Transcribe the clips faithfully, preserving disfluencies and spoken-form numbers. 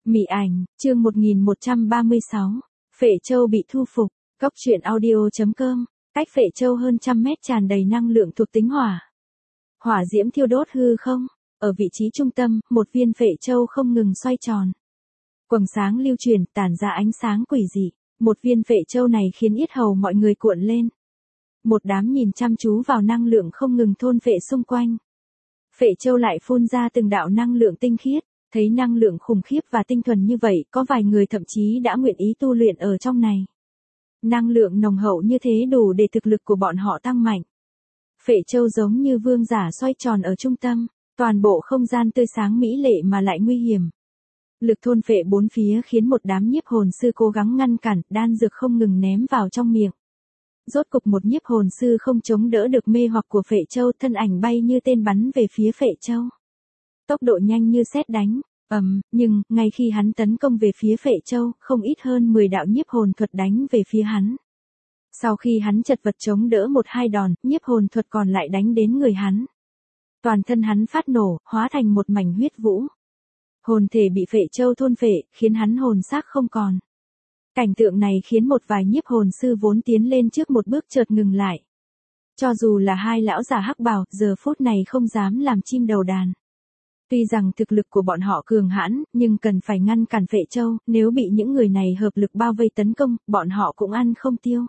Mị ảnh, chương một nghìn một trăm ba mươi sáu. Phệ Châu bị thu phục. Cốc truyện audio.com. Cách Phệ Châu hơn trăm mét tràn đầy năng lượng thuộc tính hỏa. Hỏa diễm thiêu đốt hư không. Ở vị trí trung tâm, một viên Phệ Châu không ngừng xoay tròn. Quầng sáng lưu truyền, tản ra ánh sáng quỷ dị. Một viên Phệ Châu này khiến yết hầu mọi người cuộn lên. Một đám nhìn chăm chú vào năng lượng không ngừng thôn phệ xung quanh. Phệ Châu lại phun ra từng đạo năng lượng tinh khiết. Thấy năng lượng khủng khiếp và tinh thuần như vậy, có vài người thậm chí đã nguyện ý tu luyện ở trong này. Năng lượng nồng hậu như thế đủ để thực lực của bọn họ tăng mạnh. Phệ Châu giống như vương giả xoay tròn ở trung tâm, toàn bộ không gian tươi sáng mỹ lệ mà lại nguy hiểm. Lực thôn phệ bốn phía khiến một đám nhiếp hồn sư cố gắng ngăn cản, đan dược không ngừng ném vào trong miệng. Rốt cục một nhiếp hồn sư không chống đỡ được mê hoặc của Phệ Châu, thân ảnh bay như tên bắn về phía Phệ Châu. Tốc độ nhanh như sét đánh, ầm, um, nhưng, ngay khi hắn tấn công về phía Phệ Châu, không ít hơn mười đạo nhiếp hồn thuật đánh về phía hắn. Sau khi hắn chật vật chống đỡ một hai đòn, nhiếp hồn thuật còn lại đánh đến người hắn. Toàn thân hắn phát nổ, hóa thành một mảnh huyết vũ. Hồn thể bị Phệ Châu thôn phệ, khiến hắn hồn xác không còn. Cảnh tượng này khiến một vài nhiếp hồn sư vốn tiến lên trước một bước chợt ngừng lại. Cho dù là hai lão già hắc bào, giờ phút này không dám làm chim đầu đàn. Tuy rằng thực lực của bọn họ cường hãn, nhưng cần phải ngăn cản Phệ Châu, nếu bị những người này hợp lực bao vây tấn công, bọn họ cũng ăn không tiêu.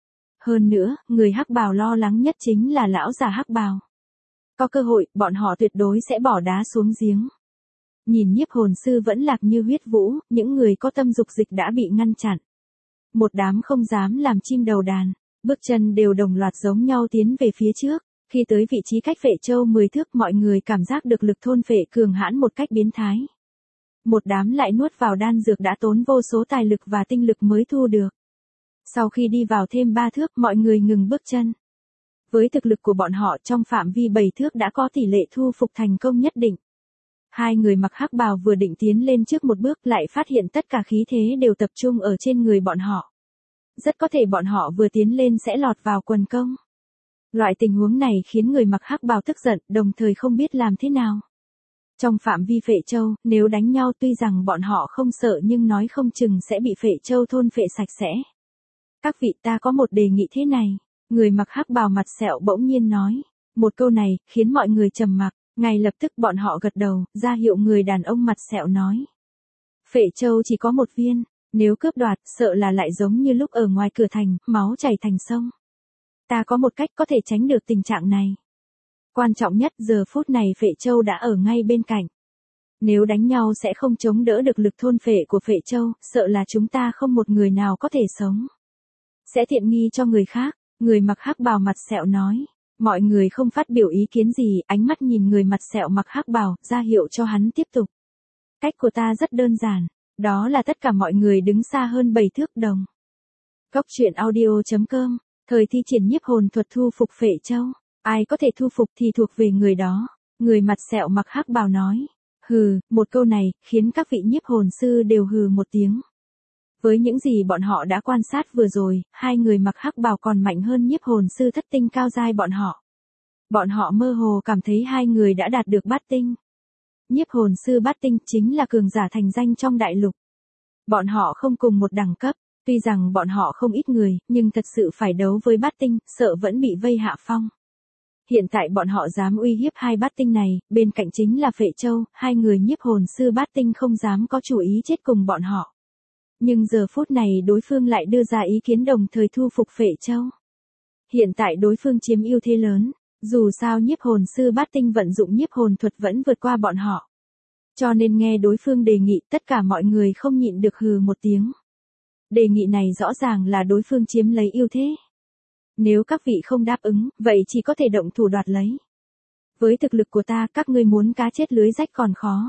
Hơn nữa, người hắc bào lo lắng nhất chính là lão già hắc bào. Có cơ hội, bọn họ tuyệt đối sẽ bỏ đá xuống giếng. Nhìn nhiếp hồn sư vẫn lạc như huyết vũ, những người có tâm dục dịch đã bị ngăn chặn. Một đám không dám làm chim đầu đàn, bước chân đều đồng loạt giống nhau tiến về phía trước. Khi tới vị trí cách Phệ Châu mười thước, mọi người cảm giác được lực thôn phệ cường hãn một cách biến thái. Một đám lại nuốt vào đan dược đã tốn vô số tài lực và tinh lực mới thu được. Sau khi đi vào thêm ba thước, mọi người ngừng bước chân. Với thực lực của bọn họ, trong phạm vi bảy thước đã có tỷ lệ thu phục thành công nhất định. Hai người mặc hắc bào vừa định tiến lên trước một bước, lại phát hiện tất cả khí thế đều tập trung ở trên người bọn họ. Rất có thể bọn họ vừa tiến lên sẽ lọt vào quần công. Loại tình huống này khiến người mặc hắc bào tức giận, đồng thời không biết làm thế nào. Trong phạm vi Phệ Châu, nếu đánh nhau tuy rằng bọn họ không sợ nhưng nói không chừng sẽ bị Phệ Châu thôn phệ sạch sẽ. Các vị, ta có một đề nghị thế này. Người mặc hắc bào mặt sẹo bỗng nhiên nói. Một câu này, khiến mọi người trầm mặc, ngay lập tức bọn họ gật đầu, ra hiệu người đàn ông mặt sẹo nói. Phệ Châu chỉ có một viên, nếu cướp đoạt, sợ là lại giống như lúc ở ngoài cửa thành, máu chảy thành sông. Ta có một cách có thể tránh được tình trạng này. Quan trọng nhất, giờ phút này Phệ Châu đã ở ngay bên cạnh. Nếu đánh nhau sẽ không chống đỡ được lực thôn phệ của Phệ Châu, sợ là chúng ta không một người nào có thể sống. Sẽ tiện nghi cho người khác, người mặc hắc bào mặt sẹo nói. Mọi người không phát biểu ý kiến gì, ánh mắt nhìn người mặt sẹo mặc hắc bào, ra hiệu cho hắn tiếp tục. Cách của ta rất đơn giản, đó là tất cả mọi người đứng xa hơn bảy thước đồng. Cốc truyện audio.com. Thời thi triển nhiếp hồn thuật thu phục Phệ Châu. Ai có thể thu phục thì thuộc về người đó. Người mặt sẹo mặc hắc bào nói. Hừ, một câu này, khiến các vị nhiếp hồn sư đều hừ một tiếng. Với những gì bọn họ đã quan sát vừa rồi, hai người mặc hắc bào còn mạnh hơn nhiếp hồn sư thất tinh cao giai bọn họ. Bọn họ mơ hồ cảm thấy hai người đã đạt được bát tinh. Nhiếp hồn sư bát tinh chính là cường giả thành danh trong đại lục. Bọn họ không cùng một đẳng cấp. Tuy rằng bọn họ không ít người, nhưng thật sự phải đấu với bát tinh, sợ vẫn bị vây hạ phong. Hiện tại bọn họ dám uy hiếp hai bát tinh này, bên cạnh chính là Phệ Châu, hai người nhiếp hồn sư bát tinh không dám có chủ ý chết cùng bọn họ. Nhưng giờ phút này đối phương lại đưa ra ý kiến đồng thời thu phục Phệ Châu. Hiện tại đối phương chiếm ưu thế lớn, dù sao nhiếp hồn sư bát tinh vận dụng nhiếp hồn thuật vẫn vượt qua bọn họ. Cho nên nghe đối phương đề nghị, tất cả mọi người không nhịn được hừ một tiếng. Đề nghị này rõ ràng là đối phương chiếm lấy ưu thế. Nếu các vị không đáp ứng, vậy chỉ có thể động thủ đoạt lấy. Với thực lực của ta, các ngươi muốn cá chết lưới rách còn khó.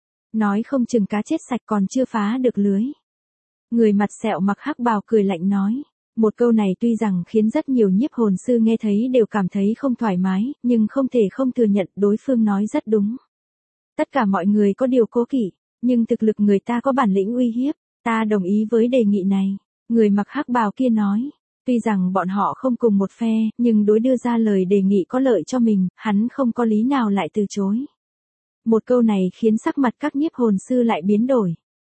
Nói không chừng cá chết sạch còn chưa phá được lưới. Người mặt sẹo mặc hắc bào cười lạnh nói. Một câu này tuy rằng khiến rất nhiều nhiếp hồn sư nghe thấy đều cảm thấy không thoải mái, nhưng không thể không thừa nhận đối phương nói rất đúng. Tất cả mọi người có điều cố kỵ, nhưng thực lực người ta có bản lĩnh uy hiếp. Ta đồng ý với đề nghị này, người mặc hắc bào kia nói. Tuy rằng bọn họ không cùng một phe, nhưng đối đưa ra lời đề nghị có lợi cho mình, hắn không có lý nào lại từ chối. Một câu này khiến sắc mặt các nhiếp hồn sư lại biến đổi.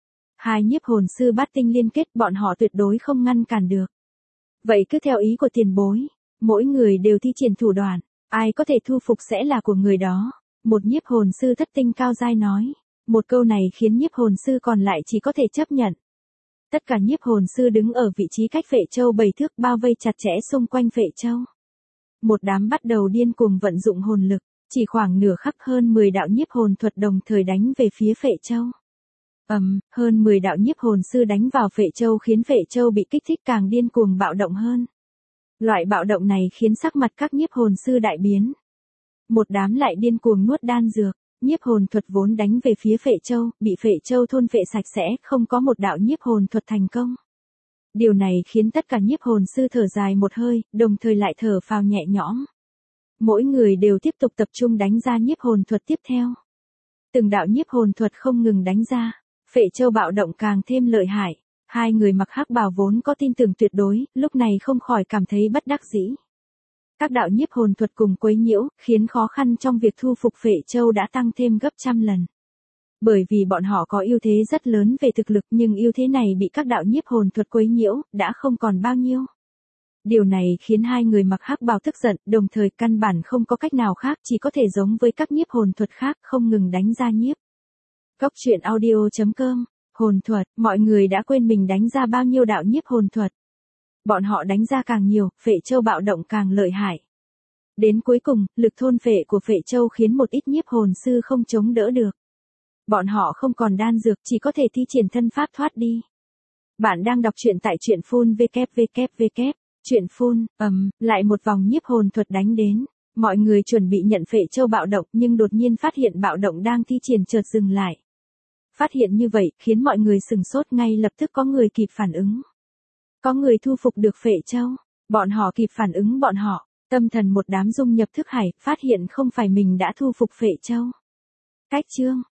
Hai nhiếp hồn sư bát tinh liên kết, bọn họ tuyệt đối không ngăn cản được. Vậy cứ theo ý của tiền bối, mỗi người đều thi triển thủ đoạn, ai có thể thu phục sẽ là của người đó. Một nhiếp hồn sư thất tinh cao giai nói. Một câu này khiến nhiếp hồn sư còn lại chỉ có thể chấp nhận. Tất cả nhiếp hồn sư đứng ở vị trí cách Phệ Châu bảy thước bao vây chặt chẽ xung quanh Phệ Châu. Một đám bắt đầu điên cuồng vận dụng hồn lực, chỉ khoảng nửa khắc hơn mười đạo nhiếp hồn thuật đồng thời đánh về phía Phệ Châu. Ầm, um, hơn mười đạo nhiếp hồn sư đánh vào Phệ Châu khiến Phệ Châu bị kích thích càng điên cuồng bạo động hơn. Loại bạo động này khiến sắc mặt các nhiếp hồn sư đại biến. Một đám lại điên cuồng nuốt đan dược, nhiếp hồn thuật vốn đánh về phía Phệ Châu, bị Phệ Châu thôn phệ sạch sẽ, không có một đạo nhiếp hồn thuật thành công. Điều này khiến tất cả nhiếp hồn sư thở dài một hơi, đồng thời lại thở phào nhẹ nhõm. Mỗi người đều tiếp tục tập trung đánh ra nhiếp hồn thuật tiếp theo. Từng đạo nhiếp hồn thuật không ngừng đánh ra, Phệ Châu bạo động càng thêm lợi hại. Hai người mặc hắc bào vốn có tin tưởng tuyệt đối, lúc này không khỏi cảm thấy bất đắc dĩ. Các đạo nhiếp hồn thuật cùng quấy nhiễu, khiến khó khăn trong việc thu phục Phệ Châu đã tăng thêm gấp trăm lần. Bởi vì bọn họ có ưu thế rất lớn về thực lực, nhưng ưu thế này bị các đạo nhiếp hồn thuật quấy nhiễu, đã không còn bao nhiêu. Điều này khiến hai người mặc hắc bào tức giận, đồng thời căn bản không có cách nào khác, chỉ có thể giống với các nhiếp hồn thuật khác, không ngừng đánh ra nhiếp. Cốc truyện audio chấm com. Hồn thuật, mọi người đã quên mình đánh ra bao nhiêu đạo nhiếp hồn thuật. Bọn họ đánh ra càng nhiều, Phệ Châu bạo động càng lợi hại. Đến cuối cùng, lực thôn phệ của Phệ Châu khiến một ít nhiếp hồn sư không chống đỡ được. Bọn họ không còn đan dược, chỉ có thể thi triển thân pháp thoát đi. Bạn đang đọc truyện tại truyện phun www. Truyện phun, ầm, lại một vòng nhiếp hồn thuật đánh đến. Mọi người chuẩn bị nhận Phệ Châu bạo động nhưng đột nhiên phát hiện bạo động đang thi triển chợt dừng lại. Phát hiện như vậy, khiến mọi người sừng sốt, ngay lập tức có người kịp phản ứng. Có người thu phục được Phệ Châu, bọn họ kịp phản ứng bọn họ, tâm thần một đám dung nhập thức hải, phát hiện không phải mình đã thu phục Phệ Châu. Cách chương